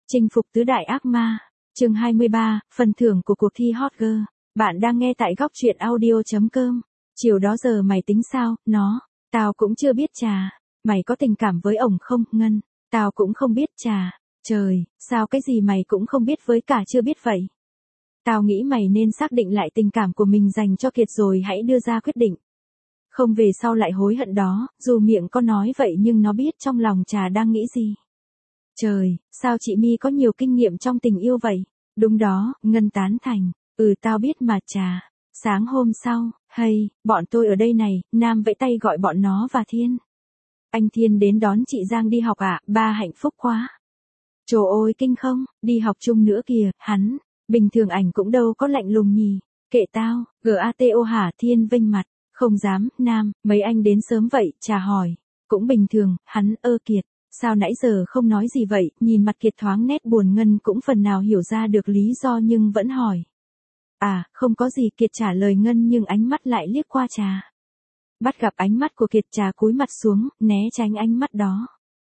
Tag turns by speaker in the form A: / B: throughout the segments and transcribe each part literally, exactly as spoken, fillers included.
A: Chinh phục tứ đại ác ma, chương hai mươi ba, phần thưởng của cuộc thi Hot Girl. Bạn đang nghe tại góc truyện audio chấm com. Chiều đó giờ mày tính sao, nó, tao cũng chưa biết trà. Mày có tình cảm với ổng không, Ngân? Tao cũng không biết trà. Trời, sao cái gì mày cũng không biết với cả chưa biết vậy? Tao nghĩ mày nên xác định lại tình cảm của mình dành cho Kiệt rồi hãy đưa ra quyết định. Không về sau lại hối hận đó, dù miệng có nói vậy nhưng nó biết trong lòng trà đang nghĩ gì. Trời, sao chị My có nhiều kinh nghiệm trong tình yêu vậy? Đúng đó, Ngân tán thành. Ừ tao biết mà trà. Sáng hôm sau, hay, bọn tôi ở đây này, Nam vẫy tay gọi bọn nó và Thiên. Anh Thiên đến đón chị Giang đi học à, ba hạnh phúc quá. Trời ơi kinh không, đi học chung nữa kìa, hắn, bình thường ảnh cũng đâu có lạnh lùng nhỉ. Kệ tao, gato hả? Thiên vênh mặt, không dám, Nam, mấy anh đến sớm vậy, trà hỏi. Cũng bình thường, hắn ơ Kiệt. Sao nãy giờ không nói gì vậy, nhìn mặt Kiệt thoáng nét buồn. Ngân cũng phần nào hiểu ra được lý do nhưng vẫn hỏi. À, không có gì, Kiệt trả lời Ngân nhưng ánh mắt lại liếc qua trà. Bắt gặp ánh mắt của Kiệt, trà cúi mặt xuống, né tránh ánh mắt đó.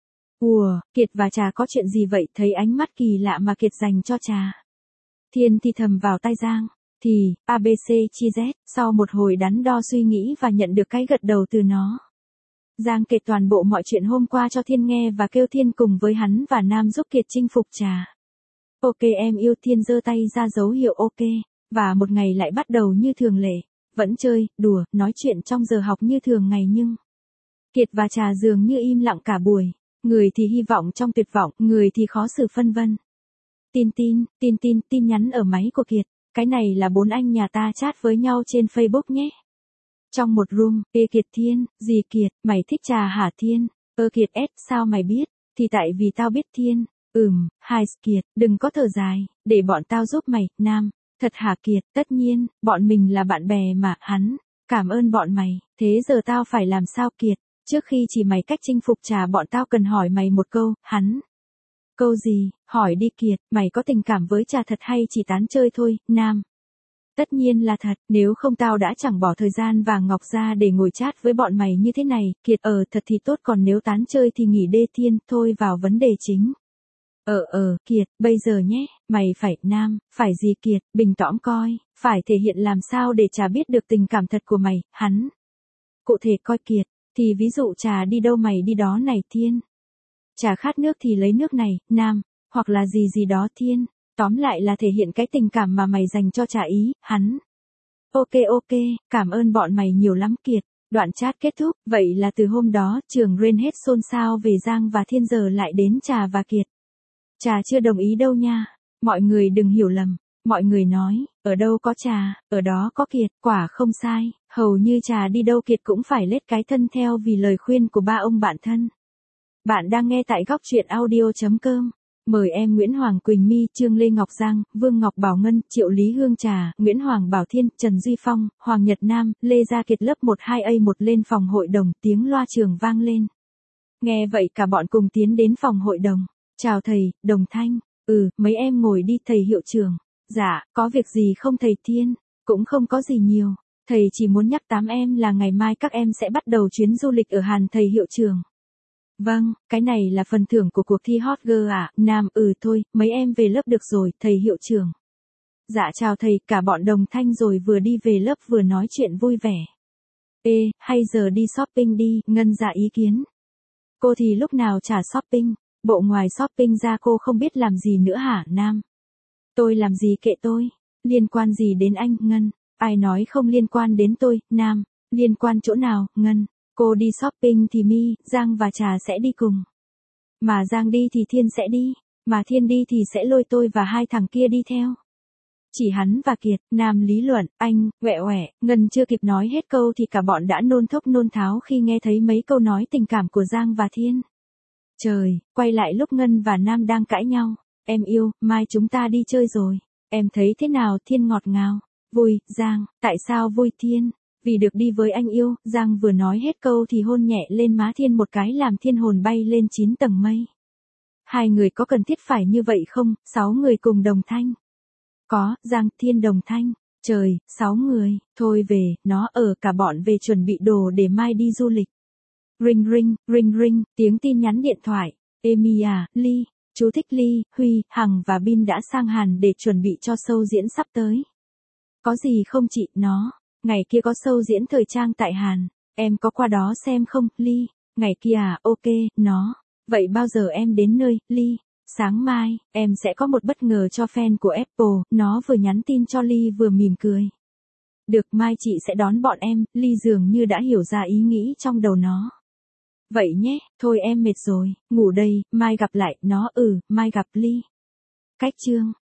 A: Ùa, Kiệt và trà có chuyện gì vậy? Thấy ánh mắt kỳ lạ mà Kiệt dành cho trà. Thiên thì thầm vào tai Giang. Thì, a bê xê chia Z, sau một hồi đắn đo suy nghĩ và nhận được cái gật đầu từ nó. Giang kể toàn bộ mọi chuyện hôm qua cho Thiên nghe và kêu Thiên cùng với hắn và Nam giúp Kiệt chinh phục trà. Ok em yêu. Thiên giơ tay ra dấu hiệu ok, và một ngày lại bắt đầu như thường lệ, vẫn chơi, đùa, nói chuyện trong giờ học như thường ngày nhưng Kiệt và trà dường như im lặng cả buổi, người thì hy vọng trong tuyệt vọng, người thì khó xử phân vân. Tin tin, tin tin, tin nhắn ở máy của Kiệt, cái này là bốn anh nhà ta chat với nhau trên Facebook nhé. Trong một room, ê Kiệt. Thiên, gì Kiệt, mày thích trà hả? Thiên, ơ Kiệt S, sao mày biết? Thì tại vì tao biết. Thiên, ừm, hai Kiệt, đừng có thở dài, để bọn tao giúp mày. Nam, thật hả Kiệt? Tất nhiên, bọn mình là bạn bè mà. Hắn, cảm ơn bọn mày, thế giờ tao phải làm sao Kiệt? Trước khi chỉ mày cách chinh phục trà bọn tao cần hỏi mày một câu. Hắn, câu gì? Hỏi đi Kiệt, mày có tình cảm với trà thật hay chỉ tán chơi thôi? Nam, tất nhiên là thật, nếu không tao đã chẳng bỏ thời gian vàng ngọc ra để ngồi chat với bọn mày như thế này. Kiệt, ờ thật thì tốt, còn nếu tán chơi thì nghỉ đê. Thiên, thôi vào vấn đề chính. Ờ ờ, Kiệt, bây giờ nhé, mày phải. Nam, phải gì Kiệt? Bình tõm coi, phải thể hiện làm sao để trà biết được tình cảm thật của mày. Hắn, cụ thể coi Kiệt, thì ví dụ trà đi đâu mày đi đó này. Thiên, trà khát nước thì lấy nước này. Nam, hoặc là gì gì đó. Thiên, tóm lại là thể hiện cái tình cảm mà mày dành cho trà ý. Hắn, ok ok, cảm ơn bọn mày nhiều lắm Kiệt. Đoạn chat kết thúc. Vậy là từ hôm đó trường Rain hết xôn xao về Giang và Thiên, giờ lại đến trà và Kiệt. Trà chưa đồng ý đâu nha, mọi người đừng hiểu lầm. Mọi người nói, ở đâu có trà, ở đó có Kiệt. Quả không sai, hầu như trà đi đâu Kiệt cũng phải lết cái thân theo vì lời khuyên của ba ông bạn thân. Bạn đang nghe tại góc truyện audio chấm com. Mời em Nguyễn Hoàng Quỳnh My, Trương Lê Ngọc Giang, Vương Ngọc Bảo Ngân, Triệu Lý Hương Trà, Nguyễn Hoàng Bảo Thiên, Trần Duy Phong, Hoàng Nhật Nam, Lê Gia Kiệt lớp một hai A một lên phòng hội đồng. Tiếng loa trường vang lên. Nghe vậy cả bọn cùng tiến đến phòng hội đồng. Chào thầy, Đồng Thanh. Ừ, mấy em ngồi đi thầy hiệu trưởng. Dạ, có việc gì không thầy? Thiên, cũng không có gì nhiều. Thầy chỉ muốn nhắc tám em là ngày mai các em sẽ bắt đầu chuyến du lịch ở Hàn thầy hiệu trưởng. Vâng, cái này là phần thưởng của cuộc thi Hot Girl à? Nam, ừ thôi, mấy em về lớp được rồi, thầy hiệu trưởng. Dạ chào thầy, cả bọn Đồng Thanh rồi vừa đi về lớp vừa nói chuyện vui vẻ. Ê, hay giờ đi shopping đi, Ngân ra ý kiến. Cô thì lúc nào chả shopping, bộ ngoài shopping ra cô không biết làm gì nữa hả? Nam, tôi làm gì kệ tôi, liên quan gì đến anh? Ngân, ai nói không liên quan đến tôi? Nam, liên quan chỗ nào? Ngân, cô đi shopping thì My, Giang và Trà sẽ đi cùng. Mà Giang đi thì Thiên sẽ đi, mà Thiên đi thì sẽ lôi tôi và hai thằng kia đi theo. Chỉ hắn và Kiệt. Nam lý luận. Anh, quẹ quẹ. Ngân chưa kịp nói hết câu thì cả bọn đã nôn thốc nôn tháo khi nghe thấy mấy câu nói tình cảm của Giang và Thiên. Trời, quay lại lúc Ngân và Nam đang cãi nhau. Em yêu, mai chúng ta đi chơi rồi. Em thấy thế nào? Thiên ngọt ngào. Vui. Giang, tại sao vui? Thiên, vì được đi với anh yêu. Giang vừa nói hết câu thì hôn nhẹ lên má Thiên một cái làm Thiên hồn bay lên chín tầng mây. Hai người có cần thiết phải như vậy không? Sáu người cùng Đồng Thanh. Có, Giang, Thiên, Đồng Thanh. Trời, sáu người. Thôi về, nó ở cả bọn về chuẩn bị đồ để mai đi du lịch. Ring ring, ring ring, tiếng tin nhắn điện thoại. Ê My à, Ly. Chú thích Ly, Huy, Hằng và Bin đã sang Hàn để chuẩn bị cho show diễn sắp tới. Có gì không chị, nó. Ngày kia có show diễn thời trang tại Hàn. Em có qua đó xem không, Ly? Ngày kia à, ok, nó. Vậy bao giờ em đến nơi, Ly? Sáng mai, em sẽ có một bất ngờ cho fan của Apple, nó vừa nhắn tin cho Ly vừa mỉm cười. Được, mai chị sẽ đón bọn em, Ly dường như đã hiểu ra ý nghĩ trong đầu nó. Vậy nhé, thôi em mệt rồi, ngủ đây, mai gặp lại, nó ừ, mai gặp Ly. Cách chương